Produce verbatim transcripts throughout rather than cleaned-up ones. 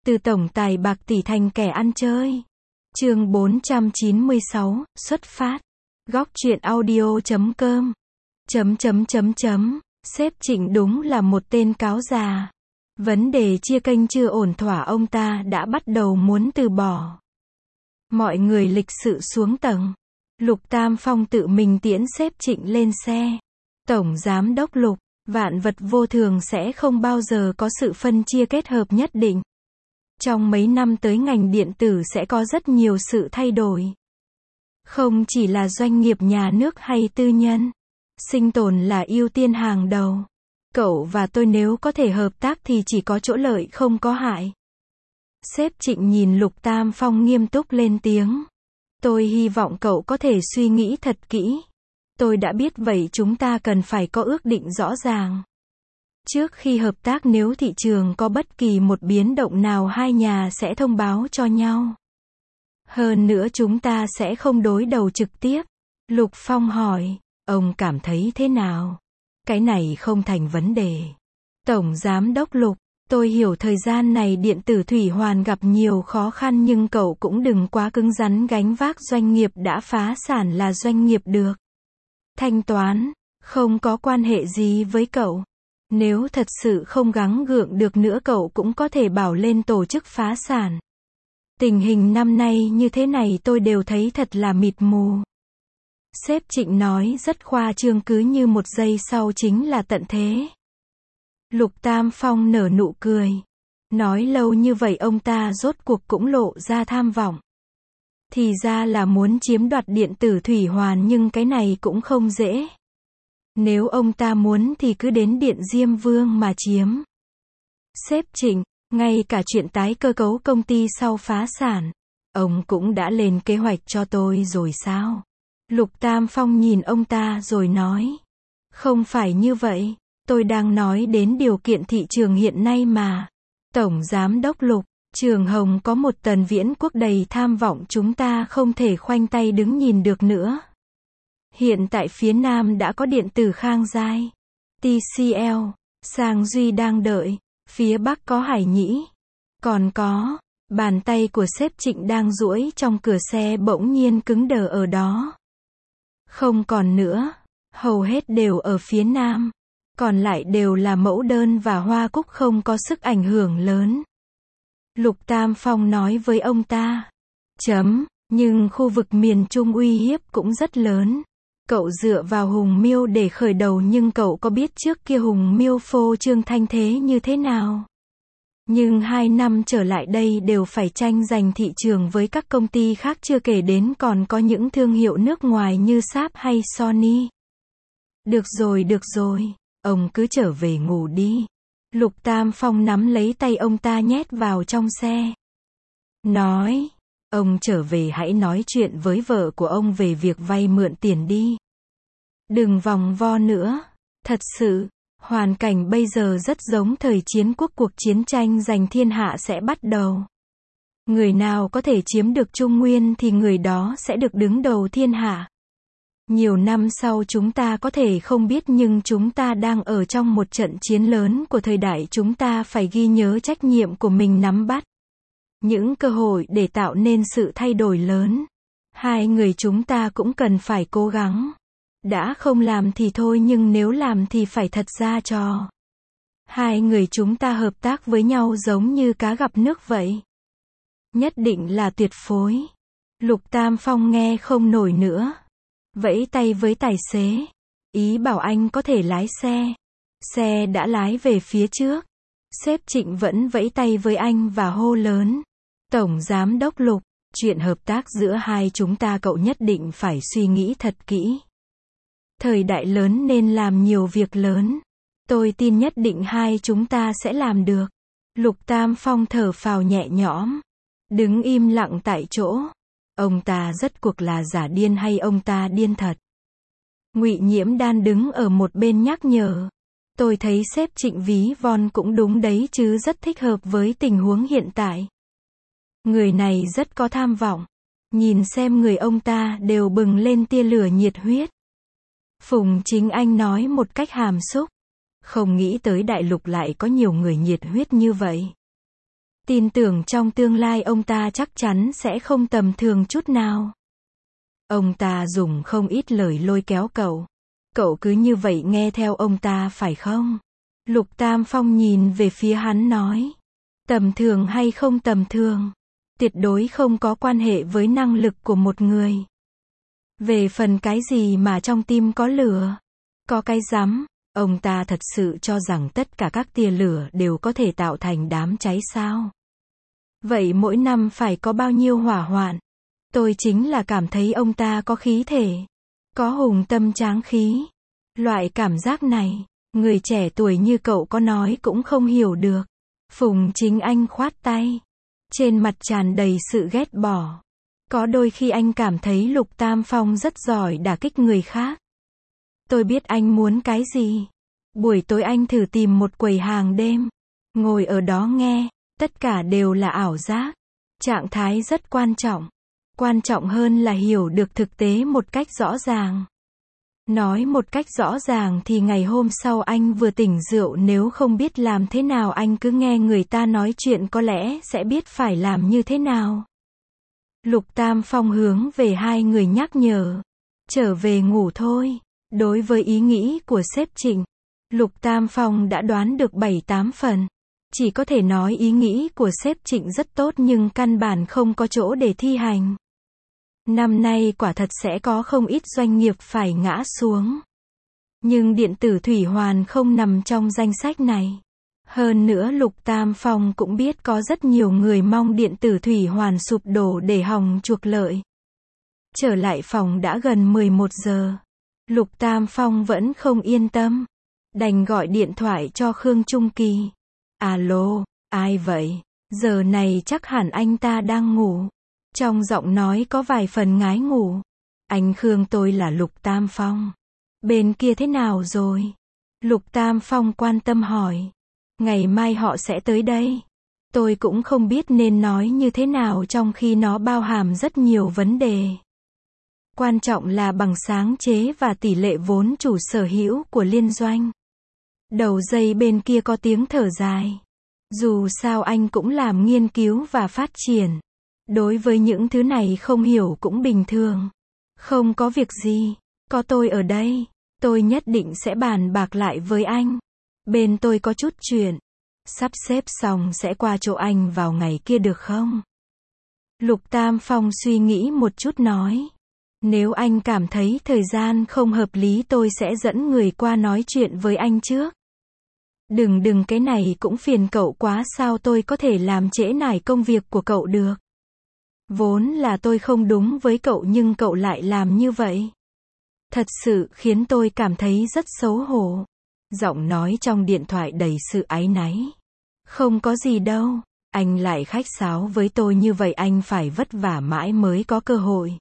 Từ tổng tài bạc tỷ thành kẻ ăn chơi. Chương bốn trăm chín mươi sáu, xuất phát. Góc truyện audio chấm com. Chấm chấm chấm chấm. Sếp Trịnh đúng là một tên cáo già. Vấn đề chia kênh chưa ổn thỏa, ông ta đã bắt đầu muốn từ bỏ. Mọi người lịch sự xuống tầng. Lục Tam Phong tự mình tiễn sếp Trịnh lên xe. Tổng giám đốc Lục, vạn vật vô thường sẽ không bao giờ có sự phân chia kết hợp nhất định. Trong mấy năm tới ngành điện tử sẽ có rất nhiều sự thay đổi. Không chỉ là doanh nghiệp nhà nước hay tư nhân. Sinh tồn là ưu tiên hàng đầu. Cậu và tôi nếu có thể hợp tác thì chỉ có chỗ lợi không có hại. Sếp Trịnh nhìn Lục Tam Phong nghiêm túc lên tiếng. Tôi hy vọng cậu có thể suy nghĩ thật kỹ. Tôi đã biết vậy, chúng ta cần phải có ước định rõ ràng. Trước khi hợp tác, nếu thị trường có bất kỳ một biến động nào, hai nhà sẽ thông báo cho nhau. Hơn nữa chúng ta sẽ không đối đầu trực tiếp. Lục Phong hỏi, ông cảm thấy thế nào? Cái này không thành vấn đề. Tổng giám đốc Lục, tôi hiểu thời gian này điện tử thủy hoàn gặp nhiều khó khăn, nhưng cậu cũng đừng quá cứng rắn gánh vác doanh nghiệp đã phá sản là doanh nghiệp được. Thanh toán, không có quan hệ gì với cậu. Nếu thật sự không gắng gượng được nữa, cậu cũng có thể bảo lên tổ chức phá sản. Tình hình năm nay như thế này tôi đều thấy thật là mịt mù. Sếp Trịnh nói rất khoa trương, cứ như một giây sau chính là tận thế. Lục Tam Phong nở nụ cười. Nói lâu như vậy ông ta rốt cuộc cũng lộ ra tham vọng. Thì ra là muốn chiếm đoạt điện tử thủy hoàn, nhưng cái này cũng không dễ. Nếu ông ta muốn thì cứ đến Điện Diêm Vương mà chiếm. Sếp Trịnh, ngay cả chuyện tái cơ cấu công ty sau phá sản, ông cũng đã lên kế hoạch cho tôi rồi sao? Lục Tam Phong nhìn ông ta rồi nói. Không phải như vậy, tôi đang nói đến điều kiện thị trường hiện nay mà. Tổng giám đốc Lục, Trường Hồng có một Tần Viễn Quốc đầy tham vọng, chúng ta không thể khoanh tay đứng nhìn được nữa. Hiện tại phía Nam đã có điện tử Khang Giai, tê xê lờ, Sang Duy đang đợi, phía Bắc có Hải Nhĩ. Còn có, bàn tay của sếp Trịnh đang duỗi trong cửa xe bỗng nhiên cứng đờ ở đó. Không còn nữa, hầu hết đều ở phía Nam. Còn lại đều là mẫu đơn và hoa cúc, không có sức ảnh hưởng lớn. Lục Tam Phong nói với ông ta. Chấm, nhưng khu vực miền Trung uy hiếp cũng rất lớn. Cậu dựa vào Hùng Miêu để khởi đầu, nhưng cậu có biết trước kia Hùng Miêu phô trương thanh thế như thế nào? Nhưng hai năm trở lại đây đều phải tranh giành thị trường với các công ty khác, chưa kể đến còn có những thương hiệu nước ngoài như Sharp hay Sony. Được rồi, được rồi, ông cứ trở về ngủ đi. Lục Tam Phong nắm lấy tay ông ta nhét vào trong xe. Nói, ông trở về hãy nói chuyện với vợ của ông về việc vay mượn tiền đi. Đừng vòng vo nữa. Thật sự, hoàn cảnh bây giờ rất giống thời chiến quốc, cuộc chiến tranh giành thiên hạ sẽ bắt đầu. Người nào có thể chiếm được Trung Nguyên thì người đó sẽ được đứng đầu thiên hạ. Nhiều năm sau chúng ta có thể không biết, nhưng chúng ta đang ở trong một trận chiến lớn của thời đại, chúng ta phải ghi nhớ trách nhiệm của mình, nắm bắt những cơ hội để tạo nên sự thay đổi lớn. Hai người chúng ta cũng cần phải cố gắng. Đã không làm thì thôi, nhưng nếu làm thì phải thật ra trò. Hai người chúng ta hợp tác với nhau giống như cá gặp nước vậy. Nhất định là tuyệt phối. Lục Tam Phong nghe không nổi nữa. Vẫy tay với tài xế. Ý bảo anh có thể lái xe. Xe đã lái về phía trước. Sếp Trịnh vẫn vẫy tay với anh và hô lớn. Tổng giám đốc Lục, chuyện hợp tác giữa hai chúng ta cậu nhất định phải suy nghĩ thật kỹ. Thời đại lớn nên làm nhiều việc lớn. Tôi tin nhất định hai chúng ta sẽ làm được. Lục Tam Phong thở phào nhẹ nhõm. Đứng im lặng tại chỗ. Ông ta rốt cuộc là giả điên hay ông ta điên thật? Ngụy Nhiễm Đan đứng ở một bên nhắc nhở. Tôi thấy sếp Trịnh ví von cũng đúng đấy chứ, rất thích hợp với tình huống hiện tại. Người này rất có tham vọng. Nhìn xem người ông ta đều bừng lên tia lửa nhiệt huyết. Phùng Chính Anh nói một cách hàm xúc. Không nghĩ tới đại lục lại có nhiều người nhiệt huyết như vậy. Tin tưởng trong tương lai ông ta chắc chắn sẽ không tầm thường chút nào. Ông ta dùng không ít lời lôi kéo cậu. Cậu cứ như vậy nghe theo ông ta phải không? Lục Tam Phong nhìn về phía hắn nói. Tầm thường hay không tầm thường, tuyệt đối không có quan hệ với năng lực của một người. Về phần cái gì mà trong tim có lửa, có cái rắm, ông ta thật sự cho rằng tất cả các tia lửa đều có thể tạo thành đám cháy sao? Vậy mỗi năm phải có bao nhiêu hỏa hoạn? Tôi chính là cảm thấy ông ta có khí thể, có hùng tâm tráng khí. Loại cảm giác này, người trẻ tuổi như cậu có nói cũng không hiểu được. Phùng Chính Anh khoát tay, trên mặt tràn đầy sự ghét bỏ. Có đôi khi anh cảm thấy Lục Tam Phong rất giỏi đả kích người khác. Tôi biết anh muốn cái gì. Buổi tối anh thử tìm một quầy hàng đêm, ngồi ở đó nghe, tất cả đều là ảo giác. Trạng thái rất quan trọng. Quan trọng hơn là hiểu được thực tế một cách rõ ràng. Nói một cách rõ ràng thì ngày hôm sau anh vừa tỉnh rượu, nếu không biết làm thế nào anh cứ nghe người ta nói chuyện có lẽ sẽ biết phải làm như thế nào. Lục Tam Phong hướng về hai người nhắc nhở. Trở về ngủ thôi. Đối với ý nghĩ của sếp Trịnh, Lục Tam Phong đã đoán được bảy tám phần. Chỉ có thể nói ý nghĩ của sếp Trịnh rất tốt nhưng căn bản không có chỗ để thi hành. Năm nay quả thật sẽ có không ít doanh nghiệp phải ngã xuống. Nhưng điện tử thủy hoàn không nằm trong danh sách này. Hơn nữa Lục Tam Phong cũng biết có rất nhiều người mong điện tử thủy hoàn sụp đổ để hòng chuộc lợi. Trở lại phòng đã gần mười một giờ. Lục Tam Phong vẫn không yên tâm. Đành gọi điện thoại cho Khương Trung Kỳ. Alo, ai vậy? Giờ này chắc hẳn anh ta đang ngủ. Trong giọng nói có vài phần ngái ngủ. Anh Khương, tôi là Lục Tam Phong. Bên kia thế nào rồi? Lục Tam Phong quan tâm hỏi. Ngày mai họ sẽ tới đây. Tôi cũng không biết nên nói như thế nào trong khi nó bao hàm rất nhiều vấn đề. Quan trọng là bằng sáng chế và tỷ lệ vốn chủ sở hữu của liên doanh. Đầu dây bên kia có tiếng thở dài. Dù sao anh cũng làm nghiên cứu và phát triển. Đối với những thứ này không hiểu cũng bình thường. Không có việc gì, có tôi ở đây, tôi nhất định sẽ bàn bạc lại với anh. Bên tôi có chút chuyện, sắp xếp xong sẽ qua chỗ anh vào ngày kia được không? Lục Tam Phong suy nghĩ một chút nói. Nếu anh cảm thấy thời gian không hợp lý tôi sẽ dẫn người qua nói chuyện với anh trước. Đừng đừng cái này cũng phiền cậu quá, sao tôi có thể làm trễ nải công việc của cậu được? Vốn là tôi không đúng với cậu nhưng cậu lại làm như vậy. Thật sự khiến tôi cảm thấy rất xấu hổ. Giọng nói trong điện thoại đầy sự áy náy. Không có gì đâu, anh lại khách sáo với tôi như vậy anh phải vất vả mãi mới có cơ hội.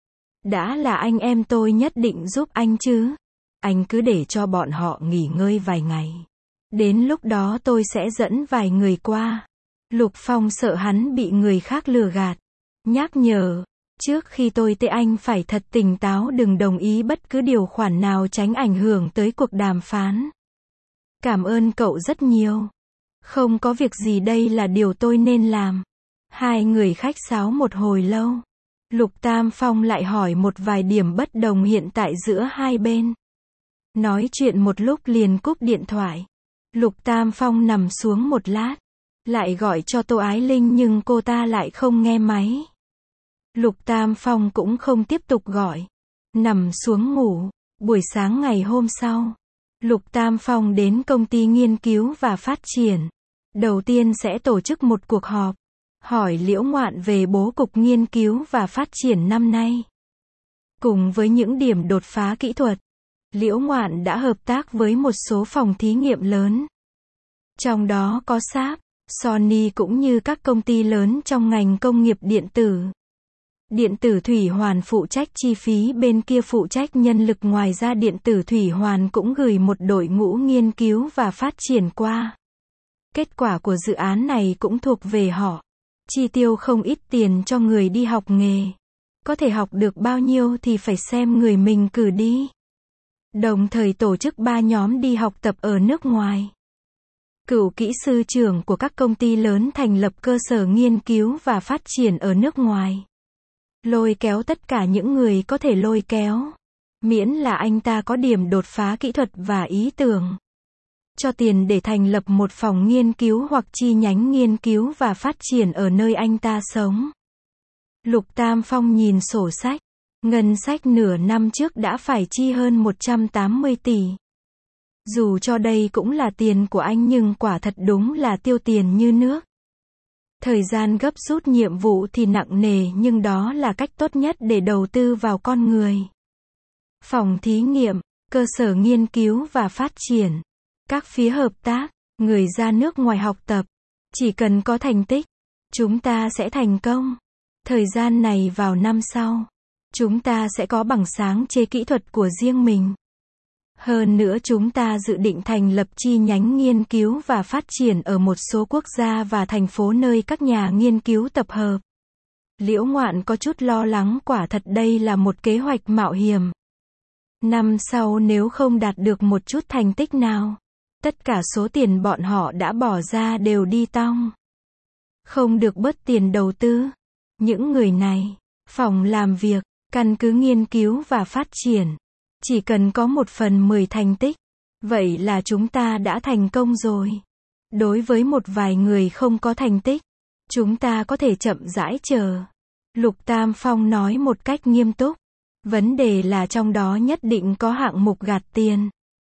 Đã là anh em tôi nhất định giúp anh chứ. Anh cứ để cho bọn họ nghỉ ngơi vài ngày. Đến lúc đó tôi sẽ dẫn vài người qua. Lục Phong sợ hắn bị người khác lừa gạt. Nhắc nhở, trước khi tôi tới anh phải thật tỉnh táo, đừng đồng ý bất cứ điều khoản nào tránh ảnh hưởng tới cuộc đàm phán. Cảm ơn cậu rất nhiều. Không có việc gì, đây là điều tôi nên làm. Hai người khách sáo một hồi lâu. Lục Tam Phong lại hỏi một vài điểm bất đồng hiện tại giữa hai bên. Nói chuyện một lúc liền cúp điện thoại. Lục Tam Phong nằm xuống một lát. Lại gọi cho Tô Ái Linh nhưng cô ta lại không nghe máy. Lục Tam Phong cũng không tiếp tục gọi. Nằm xuống ngủ. Buổi sáng ngày hôm sau, Lục Tam Phong đến công ty nghiên cứu và phát triển. Đầu tiên sẽ tổ chức một cuộc họp. Hỏi Liễu Ngoạn về bố cục nghiên cứu và phát triển năm nay. Cùng với những điểm đột phá kỹ thuật, Liễu Ngoạn đã hợp tác với một số phòng thí nghiệm lớn. Trong đó có Sharp, Sony cũng như các công ty lớn trong ngành công nghiệp điện tử. Điện tử thủy hoàn phụ trách chi phí, bên kia phụ trách nhân lực, ngoài ra điện tử thủy hoàn cũng gửi một đội ngũ nghiên cứu và phát triển qua. Kết quả của dự án này cũng thuộc về họ. Chi tiêu không ít tiền cho người đi học nghề. Có thể học được bao nhiêu thì phải xem người mình cử đi. Đồng thời tổ chức ba nhóm đi học tập ở nước ngoài. cựu kỹ sư trưởng của các công ty lớn thành lập cơ sở nghiên cứu và phát triển ở nước ngoài. Lôi kéo tất cả những người có thể lôi kéo. Miễn là anh ta có điểm đột phá kỹ thuật và ý tưởng. Cho tiền để thành lập một phòng nghiên cứu hoặc chi nhánh nghiên cứu và phát triển ở nơi anh ta sống. Lục Tam Phong nhìn sổ sách. Ngân sách nửa năm trước đã phải chi hơn một trăm tám mươi tỷ. Dù cho đây cũng là tiền của anh nhưng quả thật đúng là tiêu tiền như nước. Thời gian gấp rút nhiệm vụ thì nặng nề nhưng đó là cách tốt nhất để đầu tư vào con người. Phòng thí nghiệm, cơ sở nghiên cứu và phát triển, các phía hợp tác, người ra nước ngoài học tập. Chỉ cần có thành tích, chúng ta sẽ thành công. Thời gian này vào năm sau, chúng ta sẽ có bằng sáng chế kỹ thuật của riêng mình. Hơn nữa chúng ta dự định thành lập chi nhánh nghiên cứu và phát triển ở một số quốc gia và thành phố nơi các nhà nghiên cứu tập hợp. Liễu Ngoạn có chút lo lắng, quả thật đây là một kế hoạch mạo hiểm. Năm sau nếu không đạt được một chút thành tích nào, tất cả số tiền bọn họ đã bỏ ra đều đi tong. Không được bớt tiền đầu tư. Những người này, phòng làm việc, căn cứ nghiên cứu và phát triển. Chỉ cần có một phần mười thành tích, vậy là chúng ta đã thành công rồi. Đối với một vài người không có thành tích, chúng ta có thể chậm rãi chờ. Lục Tam Phong nói một cách nghiêm túc. Vấn đề là trong đó nhất định có hạng mục gạt tiền.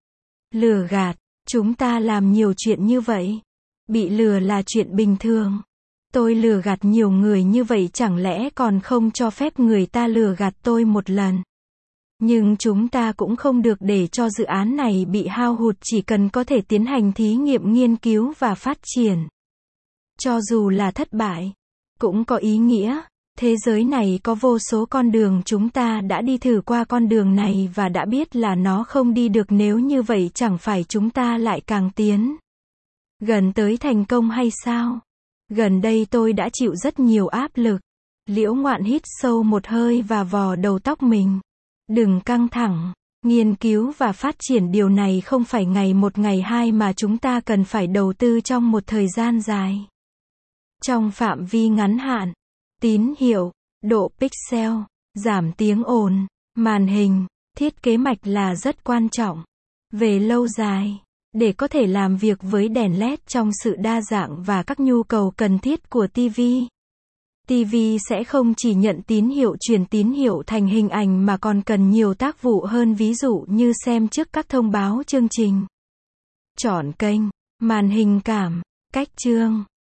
Lừa gạt, chúng ta làm nhiều chuyện như vậy. Bị lừa là chuyện bình thường. Tôi lừa gạt nhiều người như vậy chẳng lẽ còn không cho phép người ta lừa gạt tôi một lần. Nhưng chúng ta cũng không được để cho dự án này bị hao hụt, chỉ cần có thể tiến hành thí nghiệm nghiên cứu và phát triển. Cho dù là thất bại, cũng có ý nghĩa. Thế giới này có vô số con đường, chúng ta đã đi thử qua con đường này và đã biết là nó không đi được, nếu như vậy chẳng phải chúng ta lại càng tiến gần tới thành công hay sao? Gần đây tôi đã chịu rất nhiều áp lực. Liễu Ngoạn hít sâu một hơi và vò đầu tóc mình. Đừng căng thẳng. Nghiên cứu và phát triển điều này không phải ngày một ngày hai mà chúng ta cần phải đầu tư trong một thời gian dài. Trong phạm vi ngắn hạn, tín hiệu, độ pixel, giảm tiếng ồn, màn hình, thiết kế mạch là rất quan trọng. Về lâu dài, để có thể làm việc với đèn led trong sự đa dạng và các nhu cầu cần thiết của ti vi. ti vi sẽ không chỉ nhận tín hiệu, truyền tín hiệu thành hình ảnh mà còn cần nhiều tác vụ hơn, ví dụ như xem trước các thông báo chương trình, chọn kênh, màn hình cảm, cách chương,